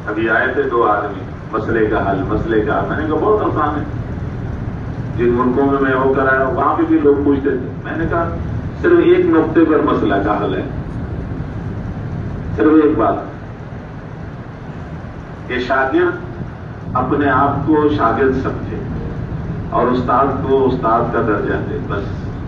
ابھی آئے تھے 2 آدمی، مسئلے کا حل، مسئلے کا حل۔ میں نے کہا بہت آسان ہے، جن ملکوں میں میں ہو کر آیا وہاں پہ بھی لوگ پوچھتے تھے۔ میں نے کہا صرف ایک نقطے پر مسئلہ کا حل ہے، صرف ایک بات کہ شاگرد اپنے آپ کو شاگرد سمجھے اور استاد کو استاد کا درجہ دے، بس۔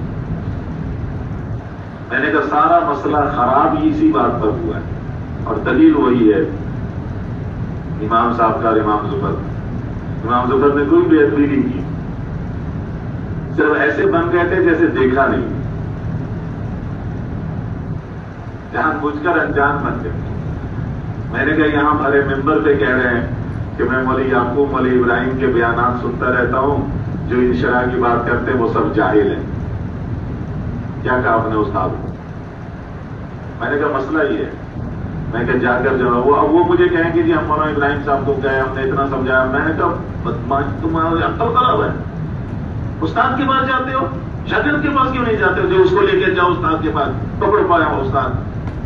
میں نے کہا سارا مسئلہ خراب ہی اسی بات پر ہوا ہے، اور دلیل وہی ہے امام صاحب کا اور امام ظفر نے کوئی بے ادبی نہیں کی، صرف ایسے بن گئے تھے جیسے دیکھا نہیں، جان بوجھ کر انجان بن گئے۔ میں نے کہا یہاں بھرے ممبر پہ کہہ رہے ہیں کہ میں مولوی یعقوب مولوی ابراہیم کے بیانات سنتا رہتا ہوں، جو انشراح کی بات کرتے ہیں وہ سب جاہل ہیں۔ کیا کہا اپنے استاد کو؟ میں نے کہا مسئلہ یہ ہے، میں کہ جا کر جو وہ مجھے کہیں کہ جی ہم مولانا ابراہیم صاحب کو گئے، ہم نے اتنا سمجھایا۔ میں نے کہا بدماش، تمہاری عقل خراب ہے، استاد کے پاس جاتے ہو، شاگرد کے پاس کیوں نہیں جاتے ہو؟ جو اس کو لے کے جاؤ استاد کے پاس، پکڑ پایا ہو استاد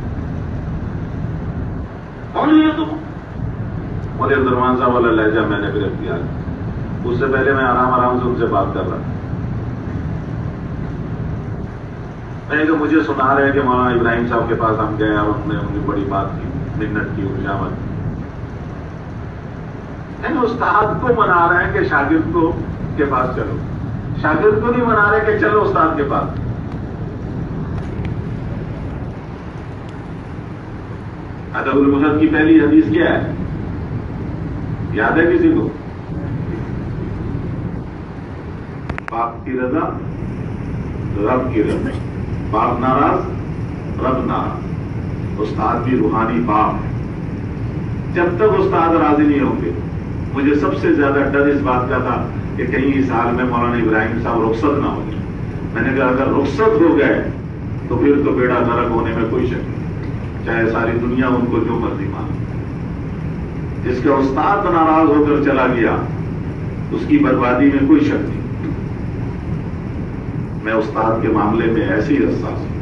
کون ہے تم؟ مولوی عبدالرحمان صاحب والا لہجہ میں نے پھر اختیار کیا۔ اس سے پہلے میں آرام سے ان سے بات کر رہا تھا۔ میں نے کہا مجھے سنا رہے کہ مولانا ابراہیم صاحب کے پاس ہم گئے اور ہم نے ان کی بڑی بات کی، منت کی، خوشامد۔ یعنی استاد کو منا رہے ہیں کہ شاگرد کو کے پاس چلو، شاگرد کو نہیں منا رہے کہ چلو استاد کے پاس۔ ادب المفرد کی پہلی حدیث کیا ہے؟ یاد ہے کسی کو؟ باپ کی رضا رب کی رضا، باپ ناراض رب ناراض۔ استاد بھی روحانی باپ ہے، جب تک استاد راضی نہیں ہوں گے۔ مجھے سب سے زیادہ ڈر اس بات کا تھا کہ کہیں اس حال میں مولانا ابراہیم صاحب رخصت نہ ہو جائے۔ میں نے کہا اگر رخصت ہو گئے تو پھر تو بیڑا غرق ہونے میں کوئی شک نہیں، چاہے ساری دنیا ان کو جو مرضی مانے۔ جس کا استاد ناراض ہو کر چلا گیا اس کی بربادی میں کوئی شک نہیں۔ میں استاد کے معاملے میں ایسے ہی حساس ہوں،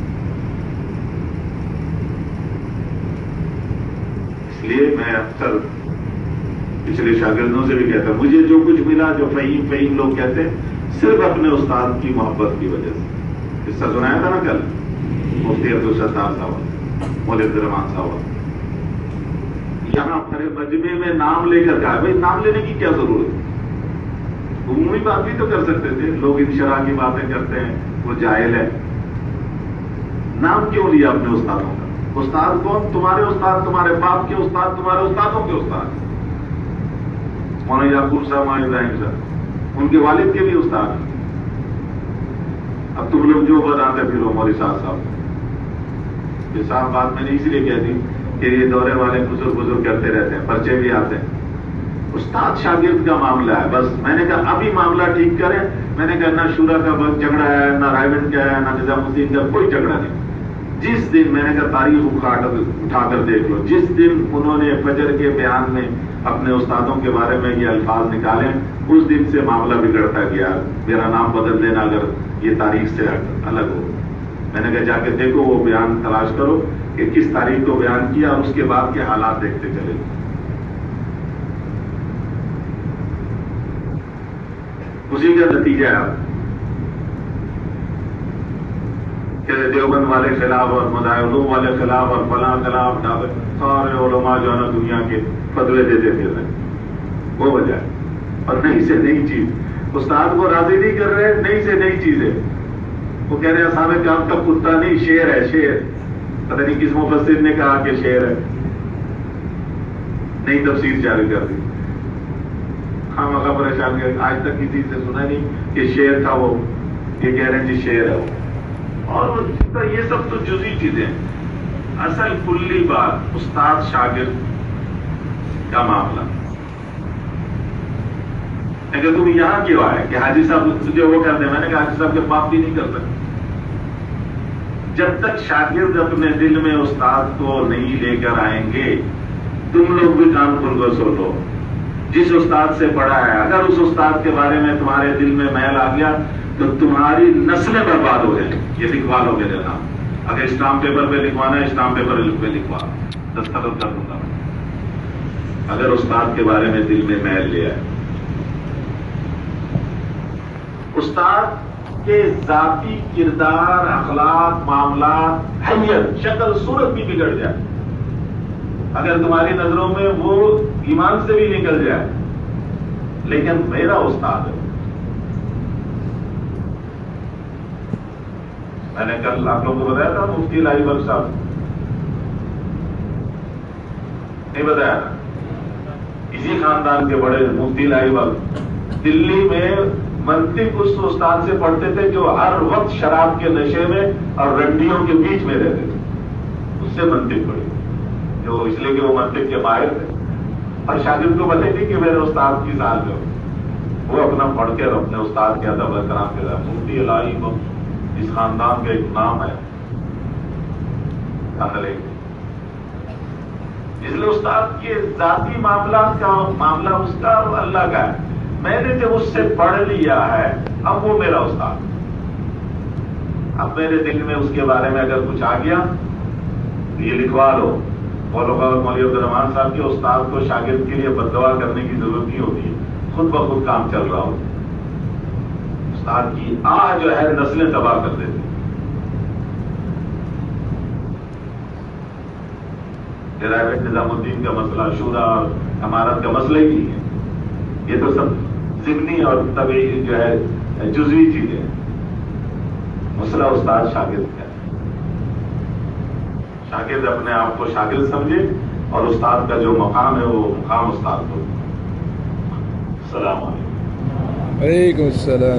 اس لیے میں اکثر پچھلے شاگردوں سے بھی کہتا ہوں مجھے جو کچھ ملا، جو فہیم لوگ کہتے ہیں، صرف اپنے استاد کی محبت کی وجہ سے۔ قصہ سنایا تھا نا کل، مفتی عبدالستار صاحب، مولوی عبدالرحمان صاحب، یہاں بھرے مجمع میں نام لے کر کہا بھائی نام لینے کی کیا ضرورت ہے؟ عمومی بات بھی تو کر سکتے تھے، لوگ انشراح کی باتیں کرتے ہیں، وہ جاہل ہے۔ نام کیوں لیا اپنے استادوں کا؟ استاد کون؟ تمہارے استاد، تمہارے باپ کے استاد، تمہارے استادوں کے استاد۔ مولانا یعقوب صاحب، مولانا ابراہیم صاحب، ان کے والد کے بھی استاد ہیں۔ اب تم لوگ جو بتاتے پھرو مولوی صاحب، یہ صاحب بات میں نے اسی لیے کہہ دی کہ یہ دورے والے بزرگ کرتے رہتے ہیں، پرچے بھی آتے ہیں۔ استاد شاگرد کا معاملہ ہے بس۔ میں نے کہا ابھی معاملہ ٹھیک کریں۔ میں نے کہا نہ شورا کا وقت جھگڑا ہے، نہ رائے کا ہے، نہ نظام الدین کا کوئی جھگڑا نہیں۔ جس دن میں نے کہا تاریخ اٹھا کر دیکھ لو، جس دن انہوں نے فجر کے بیان میں اپنے استادوں کے بارے میں یہ الفاظ نکالے، اس دن سے معاملہ بگڑتا گیا۔ میرا نام بدل دینا اگر یہ تاریخ سے الگ ہو۔ میں نے کہا جا کے دیکھو وہ بیان تلاش کرو کہ کس تاریخ کو بیان کیا، اور اس کے بعد کے حالات دیکھتے چلے۔ اسی کا نتیجہ ہے کہ دیوبند والے خلاف اور مذاہب علوم والے خلاف اور فلاں خلاف، سارے علماء جو ہے نا دنیا کے فتوے دیتے پھر رہے، وہ وجہ ہے۔ اور نئی سے نئی چیز، استاد کو راضی نہیں کر رہے، نئی سے نئی چیزیں۔ وہ کہہ رہے ہیں صاحب کام کا کتا نہیں، شیر ہے، شیر۔ پتہ نہیں کس مفسر نے کہا کہ شیر ہے، نئی تفسیر جاری کر دی۔ ہم اگر پریشان گئے، آج تک کسی سے سنا نہیں کہ شیر تھا وہ، یہ کہہ رہے ہیں جی شیر ہے وہ۔ اور یہ سب تو جزئی چیزیں ہیں۔ اصل کلی بات استاد شاگرد کا معاملہ ہے کہ تم یہاں کیوں آئے کہ حاجی صاحب تجھے وہ کرتے ہیں؟ میں نے کہا حاجی صاحب کے باپ بھی نہیں کر سکتے۔ جب تک شاگرد اپنے دل میں استاد کو نہیں لے کر آئیں گے، تم لوگ بھی کان کھول کر سو لو۔ جس استاد سے پڑھا ہے، اگر اس استاد کے بارے میں تمہارے دل میں میل آ گیا تو تمہاری نسلیں برباد ہو جائیں۔ یہ لکھوا لو میرے نام، اگر اسٹامپ پیپر پہ لکھوانا ہے اسٹامپ پیپر پہ لکھوا، دستخط کر دوں گا۔ اگر استاد کے بارے میں دل میں میل لیا ہے، استاد کے ذاتی کردار، اخلاق، معاملات، حیت، شکل صورت بھی بگڑ جائے، اگر تمہاری نظروں میں وہ ایمان سے بھی نکل جائے، لیکن میرا استاد ہے. میں نے کل آپ لوگوں کو بتایا تھا مفتی الہی بخش صاحب، نہیں بتایا تھا؟ اسی خاندان کے بڑے مفتی الہی بخش دلی میں منطق اس استاد سے پڑھتے تھے جو ہر وقت شراب کے نشے میں اور رنڈیوں کے بیچ میں رہتے تھے. اس سے منطق پڑھی، جو اس لیے کہ وہ منطق کے ماہر تھے، اور شاگرد کو پتہ تھی کہ میرے استاد کی ذات جو وہ اپنا پڑھ کے اپنے استاد کے ادب احترام کے ساتھ. مفتی الہی بخش اس خاندان کا ایک نام ہے. اس لیے استاد کے ذاتی معاملات کا معاملہ اس کا اور اللہ کا ہے. میں نے جب اس سے پڑھ لیا ہے، اب وہ میرا استاد. اب میرے دل میں اس کے بارے میں اگر کچھ آ گیا تو یہ لکھوا لو. مولوی عبدالرحمان صاحب کے استاد کو شاگرد کے لیے بد دعا کرنے کی ضرورت نہیں ہوتی ہے، خود بخود کام چل رہا ہو. استاد کی آہ جو ہے نسلیں تباہ کر دیتی. ڈرائیوٹ نظام الدین کا مسئلہ، شورا اور امارت کا مسئلہ ہی نہیں ہے. یہ تو سب ضمنی اور طبعی جو ہے جزوی چیزیں. مسئلہ استاد شاگرد کا ہے. شاگرد اپنے آپ کو شاگرد سمجھے اور استاد کا جو مقام ہے وہ مقام استاد کو. السلام علیکم. وعلیکم السلام.